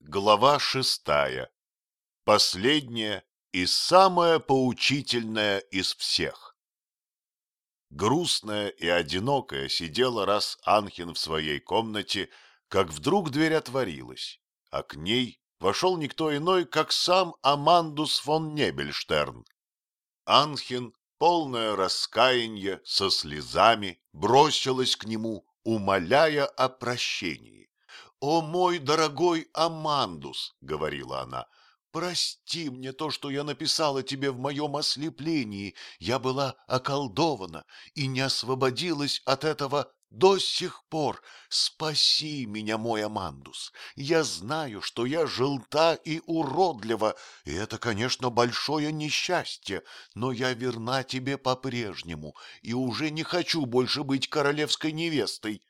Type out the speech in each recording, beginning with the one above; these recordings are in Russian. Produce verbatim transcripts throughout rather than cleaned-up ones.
Глава шестая. Последняя и самая поучительная из всех. Грустная и одинокая сидела раз Анхен в своей комнате, как вдруг дверь отворилась, а к ней вошел никто иной, как сам Амандус фон Небельштерн. Анхен, полное раскаяние, со слезами, бросилась к нему, умоляя о прощении. «О, мой дорогой Амандус!» — говорила она. «Прости мне то, что я написала тебе в моем ослеплении. Я была околдована и не освободилась от этого до сих пор. Спаси меня, мой Амандус. Я знаю, что я желта и уродлива, и это, конечно, большое несчастье, но я верна тебе по-прежнему и уже не хочу больше быть королевской невестой».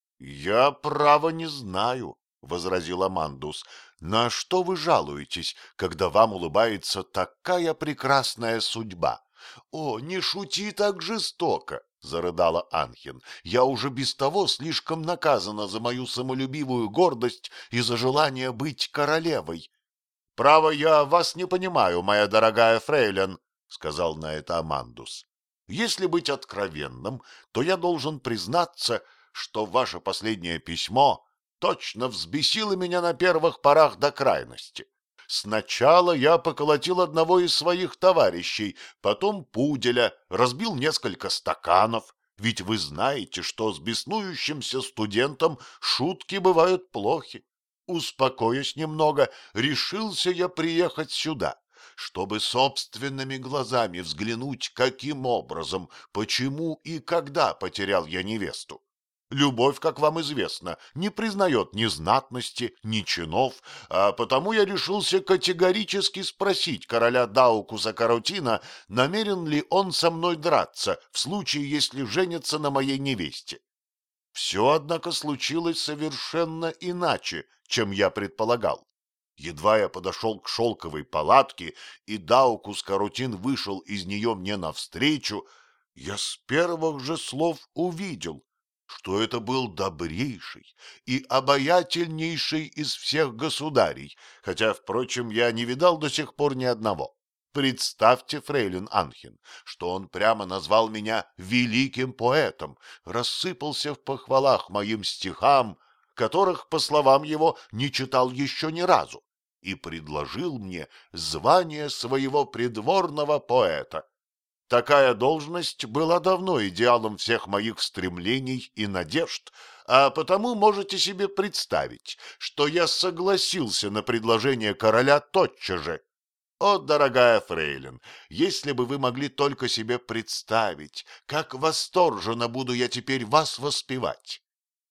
«Я, право, не знаю», — возразил Амандус. «На что вы жалуетесь, когда вам улыбается такая прекрасная судьба?» «О, не шути так жестоко», — зарыдала Анхен. «Я уже без того слишком наказана за мою самолюбивую гордость и за желание быть королевой». «Право, я вас не понимаю, моя дорогая фрейлин», — сказал на это Амандус. «Если быть откровенным, то я должен признаться, что ваше последнее письмо точно взбесило меня на первых порах до крайности. Сначала я поколотил одного из своих товарищей, потом пуделя, разбил несколько стаканов, ведь вы знаете, что с беснующимся студентом шутки бывают плохи. Успокоясь немного, решился я приехать сюда, чтобы собственными глазами взглянуть, каким образом, почему и когда потерял я невесту. Любовь, как вам известно, не признает ни знатности, ни чинов, а потому я решился категорически спросить короля Даукуса Каротина, намерен ли он со мной драться в случае, если женится на моей невесте. Все, однако, случилось совершенно иначе, чем я предполагал. Едва я подошел к шелковой палатке, и Даукус Каротин вышел из нее мне навстречу, я с первых же слов увидел, что это был добрейший и обаятельнейший из всех государей, хотя, впрочем, я не видал до сих пор ни одного. Представьте, фрейлин Анхен, что он прямо назвал меня великим поэтом, рассыпался в похвалах моим стихам, которых, по словам его, не читал еще ни разу, и предложил мне звание своего придворного поэта. Такая должность была давно идеалом всех моих стремлений и надежд, а потому можете себе представить, что я согласился на предложение короля тотчас же. О, дорогая фрейлин, если бы вы могли только себе представить, как восторженно буду я теперь вас воспевать.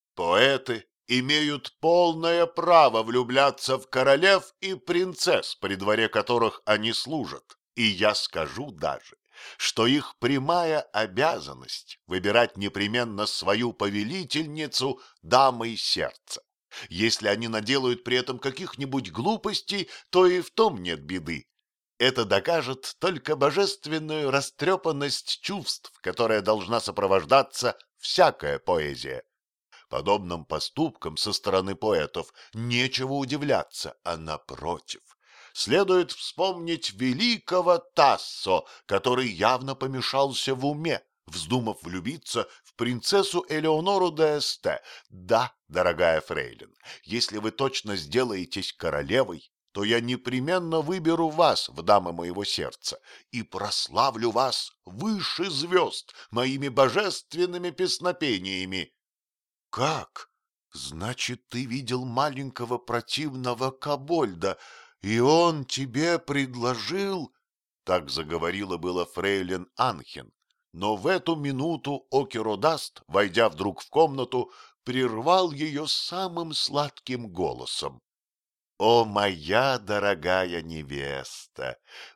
Поэты имеют полное право влюбляться в королев и принцесс, при дворе которых они служат, и я скажу даже, что их прямая обязанность выбирать непременно свою повелительницу дамой сердца. Если они наделают при этом каких-нибудь глупостей, то и в том нет беды. Это докажет только божественную растрепанность чувств, которая должна сопровождаться всякая поэзия. Подобным поступкам со стороны поэтов нечего удивляться, а напротив. Следует вспомнить великого Тассо, который явно помешался в уме, вздумав влюбиться в принцессу Элеонору де Эсте. Да, дорогая фрейлин, если вы точно сделаетесь королевой, то я непременно выберу вас в дамы моего сердца и прославлю вас выше звезд моими божественными песнопениями. — Как? Значит, ты видел маленького противного кобольда, и он тебе предложил? Так заговорила было фрейлин Анхен, но в эту минуту Океродаст, войдя вдруг в комнату, прервал ее самым сладким голосом. «О, моя дорогая невеста,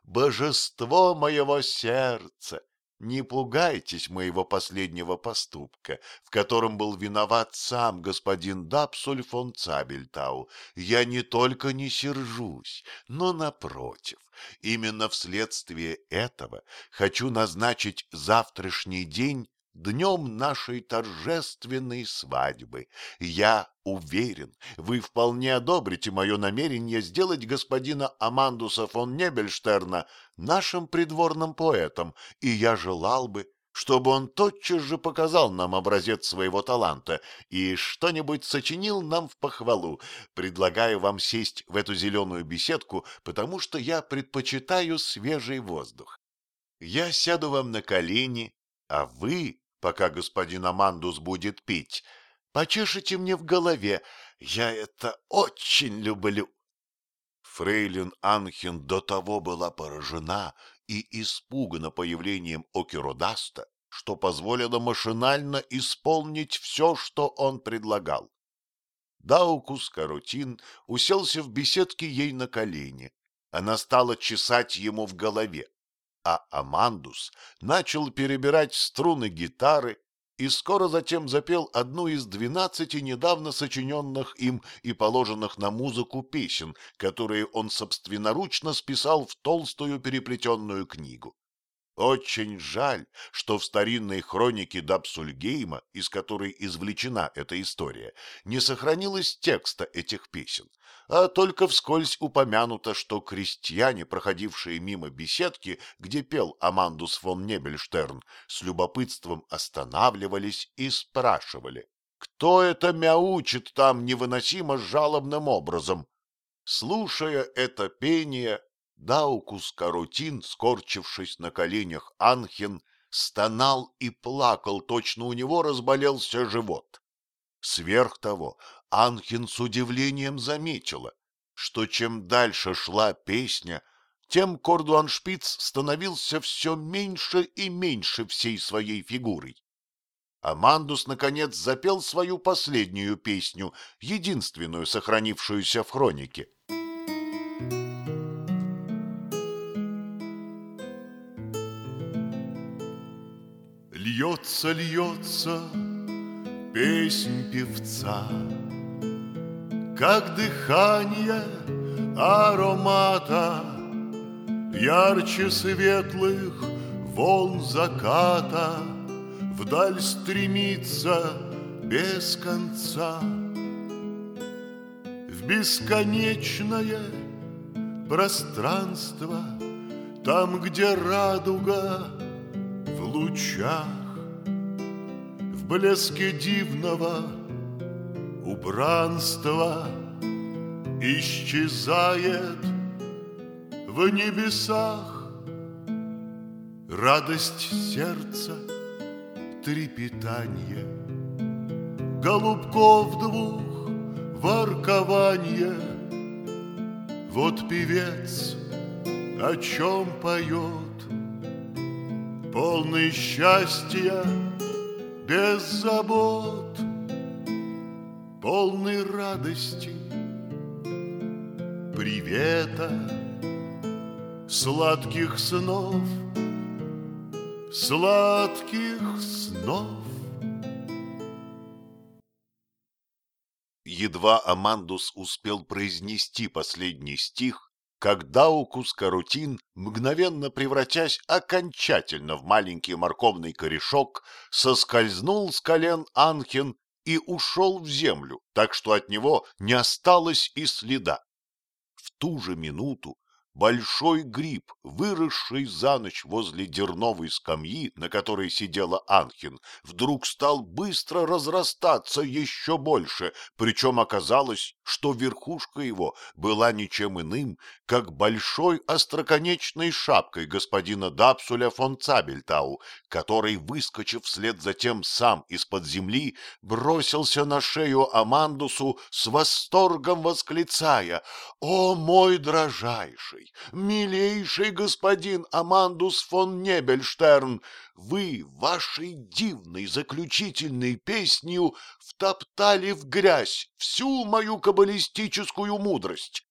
божество моего сердца! Не пугайтесь моего последнего поступка, в котором был виноват сам господин Дапсуль фон Цабельтау. Я не только не сержусь, но, напротив, именно вследствие этого хочу назначить завтрашний день днем нашей торжественной свадьбы. Я уверен, вы вполне одобрите мое намерение сделать господина Амандуса фон Небельштерна нашим придворным поэтом, и я желал бы, чтобы он тотчас же показал нам образец своего таланта и что-нибудь сочинил нам в похвалу. Предлагаю вам сесть в эту зеленую беседку, потому что я предпочитаю свежий воздух. Я сяду вам на колени, а вы, пока господин Амандус будет пить, почешете мне в голове. Я это очень люблю. Фрейлин Анхен до того была поражена и испугана появлением Океродаста, что позволила машинально исполнить все, что он предлагал. Даукус Каротин уселся в беседке ей на колени. Она стала чесать ему в голове, а Амандус начал перебирать струны гитары и скоро затем запел одну из двенадцати недавно сочиненных им и положенных на музыку песен, которые он собственноручно списал в толстую переплетенную книгу. Очень жаль, что в старинной хронике Дапсульгейма, из которой извлечена эта история, не сохранилось текста этих песен, а только вскользь упомянуто, что крестьяне, проходившие мимо беседки, где пел Амандус фон Небельштерн, с любопытством останавливались и спрашивали: «Кто это мяучит там невыносимо жалобным образом?» Слушая это пение, Даукус Каротин, скорчившись на коленях Анхен, стонал и плакал, точно у него разболелся живот. Сверх того, Анхен с удивлением заметила, что чем дальше шла песня, тем Кордуаншпиц становился все меньше и меньше всей своей фигурой. Амандус, наконец, запел свою последнюю песню, единственную сохранившуюся в хронике. Льется, льется песнь певца, как дыхание аромата, ярче светлых волн заката, вдаль стремится без конца. В бесконечное пространство, там, где радуга в лучах, в блеске дивного убранства исчезает в небесах радость сердца, трепетание, голубков двух воркование. Вот певец о чем поет, полный счастья, без забот, полный радости, привета, сладких снов, сладких снов. Едва Амандус успел произнести последний стих, как Даукус Каротин, мгновенно превратясь окончательно в маленький морковный корешок, соскользнул с колен Анхен и ушел в землю, так что от него не осталось и следа. В ту же минуту большой гриб, выросший за ночь возле дерновой скамьи, на которой сидела Анхен, вдруг стал быстро разрастаться еще больше, причем оказалось, что верхушка его была ничем иным, как большой остроконечной шапкой господина Дапсуля фон Цабельтау, который, выскочив вслед за тем сам из-под земли, бросился на шею Амандусу с восторгом восклицая: «О, мой дрожайший, милейший господин Амандус фон Небельштерн, вы вашей дивной заключительной песнью втоптали в грязь всю мою каббалистическую мудрость.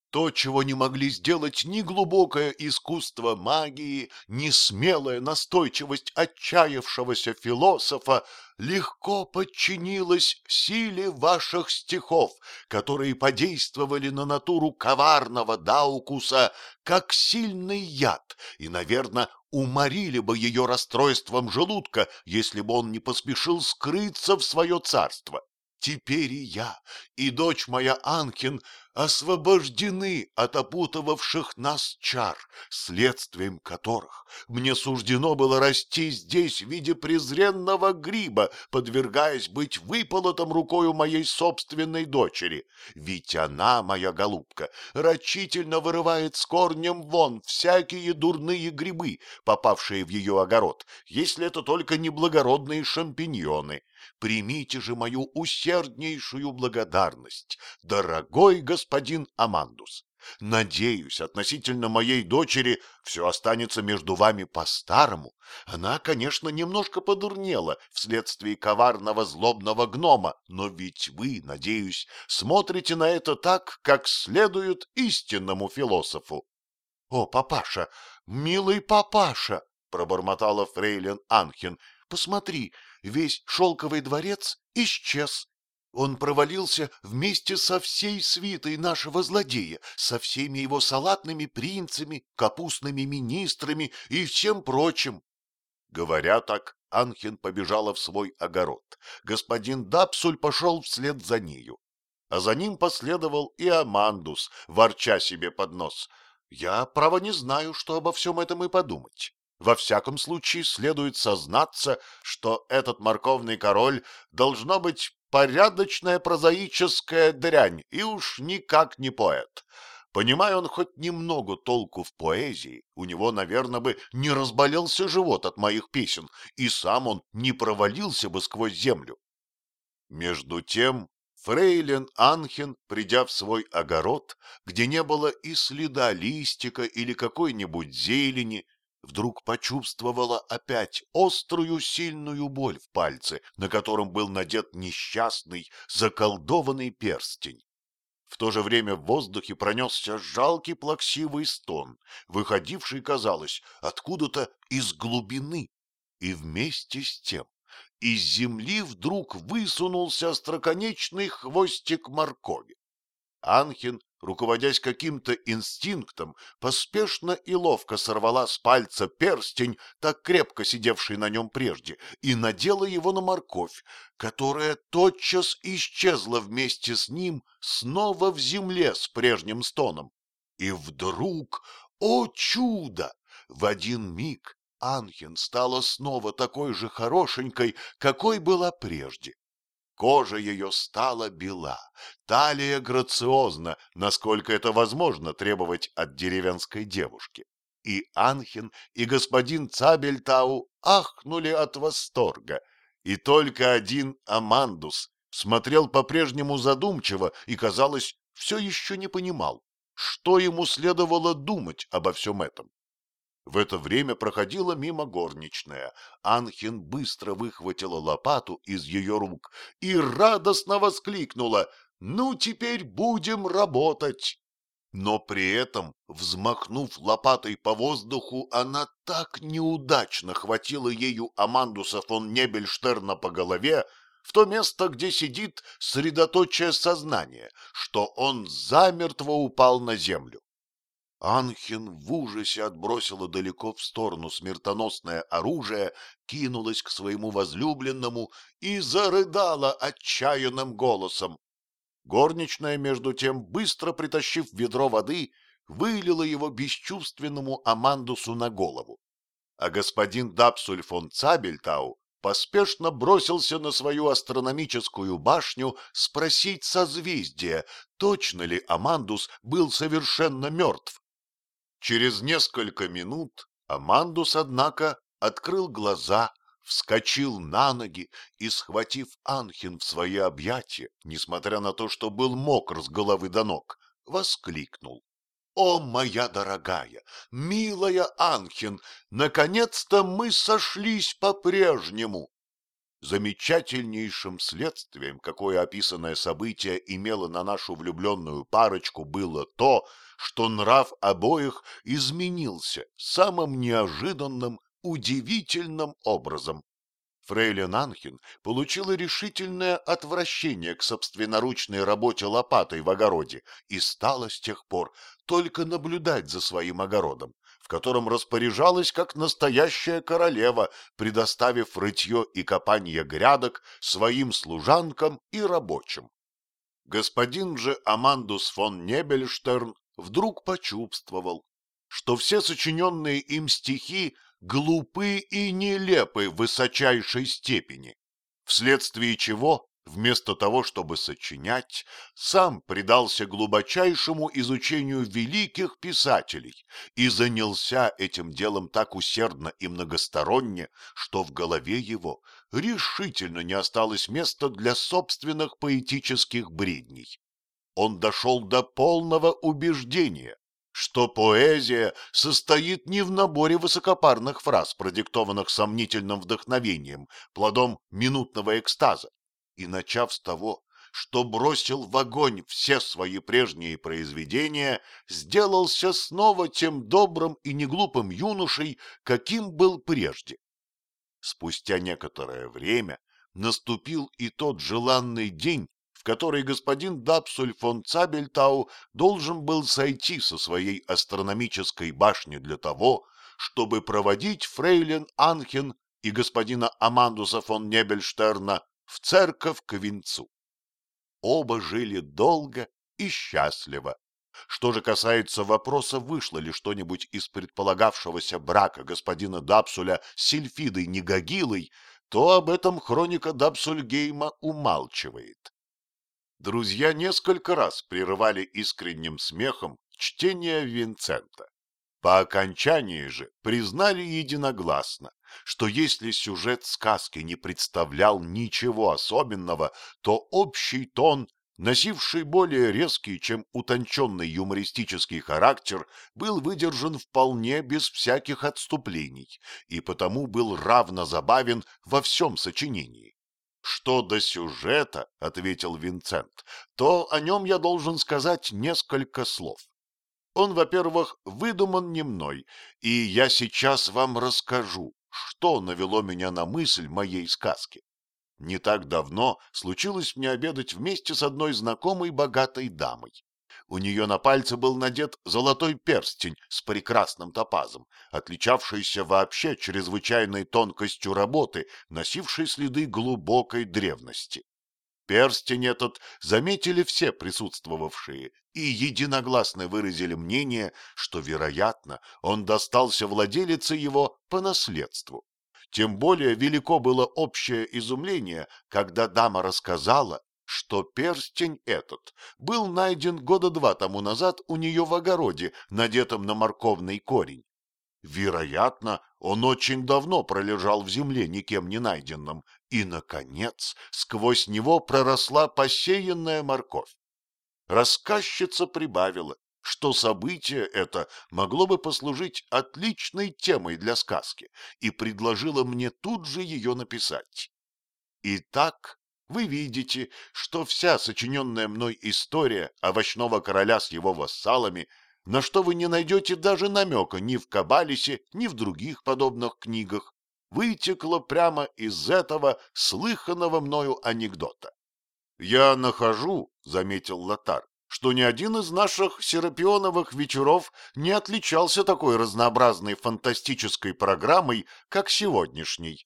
То, чего не могли сделать ни глубокое искусство магии, ни смелая настойчивость отчаявшегося философа, легко подчинилось силе ваших стихов, которые подействовали на натуру коварного Даукуса как сильный яд и, наверное, уморили бы ее расстройством желудка, если бы он не поспешил скрыться в свое царство. Теперь и я, и дочь моя Анхин освобождены от опутывавших нас чар, следствием которых мне суждено было расти здесь в виде презренного гриба, подвергаясь быть выполотом рукою моей собственной дочери. Ведь она, моя голубка, рачительно вырывает с корнем вон всякие дурные грибы, попавшие в ее огород, если это только не благородные шампиньоны. Примите же мою усерднейшую благодарность, дорогой господин Амандус. Надеюсь, относительно моей дочери все останется между вами по-старому. Она, конечно, немножко подурнела вследствие коварного злобного гнома, но ведь вы, надеюсь, смотрите на это так, как следует истинному философу. — О, папаша, милый папаша! — пробормотала фрейлин Анхен. — Посмотри, весь шелковый дворец исчез. Он провалился вместе со всей свитой нашего злодея, со всеми его салатными принцами, капустными министрами и всем прочим. Говоря так, Анхен побежала в свой огород. Господин Дапсуль пошел вслед за нею. А за ним последовал и Амандус, ворча себе под нос. Я, право, не знаю, что обо всем этом и подумать. Во всяком случае, следует сознаться, что этот морковный король должно быть порядочная прозаическая дрянь и уж никак не поэт. Понимая он хоть немного толку в поэзии, у него, наверное, бы не разболелся живот от моих песен, и сам он не провалился бы сквозь землю. Между тем фрейлин Анхен, придя в свой огород, где не было и следа листика или какой-нибудь зелени, вдруг почувствовала опять острую сильную боль в пальце, на котором был надет несчастный заколдованный перстень. В то же время в воздухе пронесся жалкий плаксивый стон, выходивший, казалось, откуда-то из глубины, и вместе с тем из земли вдруг высунулся остроконечный хвостик моркови. Анхен, руководясь каким-то инстинктом, поспешно и ловко сорвала с пальца перстень, так крепко сидевший на нем прежде, и надела его на морковь, которая тотчас исчезла вместе с ним снова в земле с прежним стоном. И вдруг, о чудо, в один миг Анхен стала снова такой же хорошенькой, какой была прежде. Кожа ее стала бела, талия грациозна, насколько это возможно требовать от деревенской девушки. И Анхен, и господин Цабельтау ахнули от восторга, и только один Амандус смотрел по-прежнему задумчиво и, казалось, все еще не понимал, что ему следовало думать обо всем этом. В это время проходила мимо горничная. Анхен быстро выхватила лопату из ее рук и радостно воскликнула: «Ну, теперь будем работать!» Но при этом, взмахнув лопатой по воздуху, она так неудачно хватила ею Амандуса фон Небельштерна по голове, в то место, где сидит средоточие сознания, что он замертво упал на землю. Анхен в ужасе отбросила далеко в сторону смертоносное оружие, кинулась к своему возлюбленному и зарыдала отчаянным голосом. Горничная, между тем, быстро притащив ведро воды, вылила его бесчувственному Амандусу на голову. А господин Дапсуль фон Цабельтау поспешно бросился на свою астрономическую башню спросить созвездия, точно ли Амандус был совершенно мертв. Через несколько минут Амандус, однако, открыл глаза, вскочил на ноги и, схватив Анхен в свои объятия, несмотря на то, что был мокр с головы до ног, воскликнул: «О, моя дорогая, милая Анхен, наконец-то мы сошлись по-прежнему!» Замечательнейшим следствием, какое описанное событие имело на нашу влюбленную парочку, было то, что нрав обоих изменился самым неожиданным, удивительным образом. Фрейлин Анхен получила решительное отвращение к собственноручной работе лопатой в огороде и стала с тех пор только наблюдать за своим огородом, в котором распоряжалась как настоящая королева, предоставив рытье и копанье грядок своим служанкам и рабочим. Господин же Амандус фон Небельштерн вдруг почувствовал, что все сочиненные им стихи глупы и нелепы в высочайшей степени, вследствие чего, вместо того, чтобы сочинять, сам предался глубочайшему изучению великих писателей и занялся этим делом так усердно и многосторонне, что в голове его решительно не осталось места для собственных поэтических бредней. Он дошел до полного убеждения, что поэзия состоит не в наборе высокопарных фраз, продиктованных сомнительным вдохновением, плодом минутного экстаза, и, начав с того, что бросил в огонь все свои прежние произведения, сделался снова тем добрым и неглупым юношей, каким был прежде. Спустя некоторое время наступил и тот желанный день, в который господин Дапсуль фон Цабельтау должен был сойти со своей астрономической башни для того, чтобы проводить фрейлин Анхен и господина Амандуса фон Небельштерна в церковь к венцу. Оба жили долго и счастливо. Что же касается вопроса, вышло ли что-нибудь из предполагавшегося брака господина Дапсуля с Сильфидой Негагилой, то об этом хроника Дапсульгейма умалчивает. Друзья несколько раз прерывали искренним смехом чтение Винцента. По окончании же признали единогласно, что если сюжет сказки не представлял ничего особенного, то общий тон, носивший более резкий, чем утонченный юмористический характер, был выдержан вполне без всяких отступлений и потому был равно забавен во всем сочинении. «Что до сюжета, — ответил Винцент, — то о нем я должен сказать несколько слов. Он, во-первых, выдуман не мной, и я сейчас вам расскажу, что навело меня на мысль моей сказки. Не так давно случилось мне обедать вместе с одной знакомой богатой дамой. У нее на пальце был надет золотой перстень с прекрасным топазом, отличавшийся вообще чрезвычайной тонкостью работы, носивший следы глубокой древности. Перстень этот заметили все присутствовавшие и единогласно выразили мнение, что, вероятно, он достался владелице его по наследству. Тем более велико было общее изумление, когда дама рассказала, что перстень этот был найден года два тому назад у нее в огороде, надетым на морковный корень. Вероятно, он очень давно пролежал в земле, никем не найденным, и, наконец, сквозь него проросла посеянная морковь. Рассказчица прибавила, что событие это могло бы послужить отличной темой для сказки, и предложила мне тут же ее написать. Итак, вы видите, что вся сочиненная мной история овощного короля с его вассалами, на что вы не найдете даже намека ни в Кабалисе, ни в других подобных книгах, вытекла прямо из этого слыханного мною анекдота. «Я нахожу, — заметил Лотар, — что ни один из наших серапионовых вечеров не отличался такой разнообразной фантастической программой, как сегодняшний.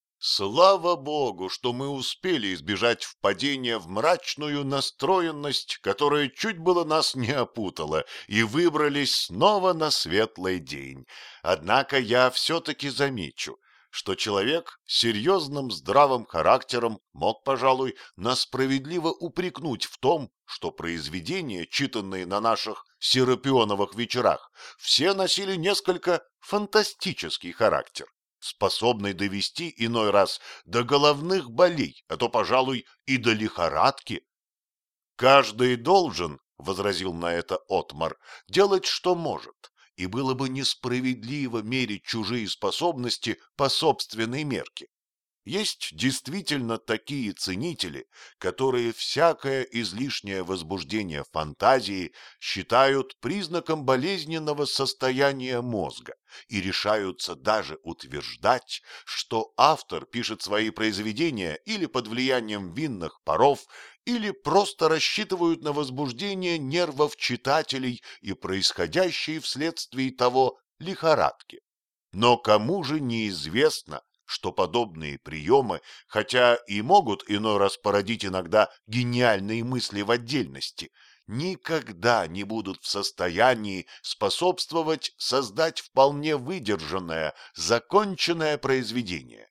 Слава Богу, что мы успели избежать впадения в мрачную настроенность, которая чуть было нас не опутала, и выбрались снова на светлый день. Однако я все-таки замечу, что человек с серьезным здравым характером мог, пожалуй, нас справедливо упрекнуть в том, что произведения, читанные на наших серапионовых вечерах, все носили несколько фантастический характер, способный довести иной раз до головных болей, а то, пожалуй, и до лихорадки. «Каждый должен, — возразил на это Отмар, — делать, что может, и было бы несправедливо мерить чужие способности по собственной мерке. Есть действительно такие ценители, которые всякое излишнее возбуждение фантазии считают признаком болезненного состояния мозга и решаются даже утверждать, что автор пишет свои произведения или под влиянием винных паров, или просто рассчитывают на возбуждение нервов читателей и происходящие вследствие того лихорадки. Но кому же неизвестно, что подобные приемы, хотя и могут иной раз породить иногда гениальные мысли в отдельности, никогда не будут в состоянии способствовать создать вполне выдержанное, законченное произведение.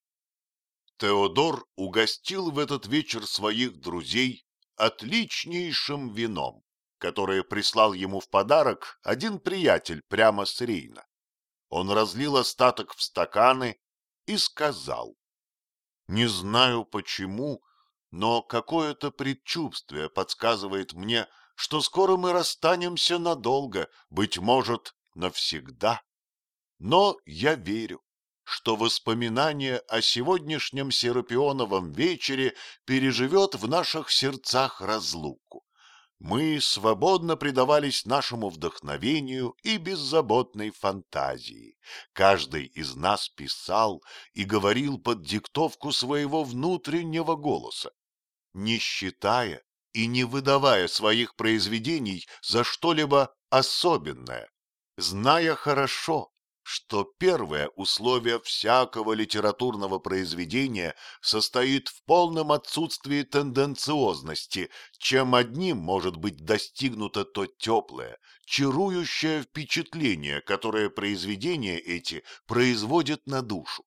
Теодор угостил в этот вечер своих друзей отличнейшим вином, которое прислал ему в подарок один приятель прямо с Рейна. Он разлил остаток в стаканы и сказал: «Не знаю почему, но какое-то предчувствие подсказывает мне, что скоро мы расстанемся надолго, быть может, навсегда. Но я верю, что воспоминание о сегодняшнем Серапионовом вечере переживет в наших сердцах разлуку. Мы свободно предавались нашему вдохновению и беззаботной фантазии. Каждый из нас писал и говорил под диктовку своего внутреннего голоса, не считая и не выдавая своих произведений за что-либо особенное, зная хорошо, что первое условие всякого литературного произведения состоит в полном отсутствии тенденциозности, чем одним может быть достигнуто то теплое, чарующее впечатление, которое произведения эти производят на душу.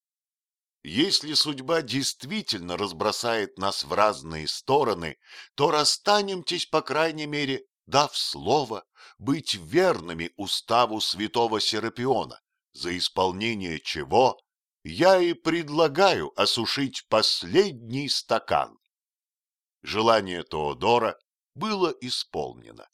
Если судьба действительно разбросает нас в разные стороны, то расстанемтесь, по крайней мере, дав слово быть верными уставу святого Серапиона, за исполнение чего я и предлагаю осушить последний стакан. Желание Теодора было исполнено.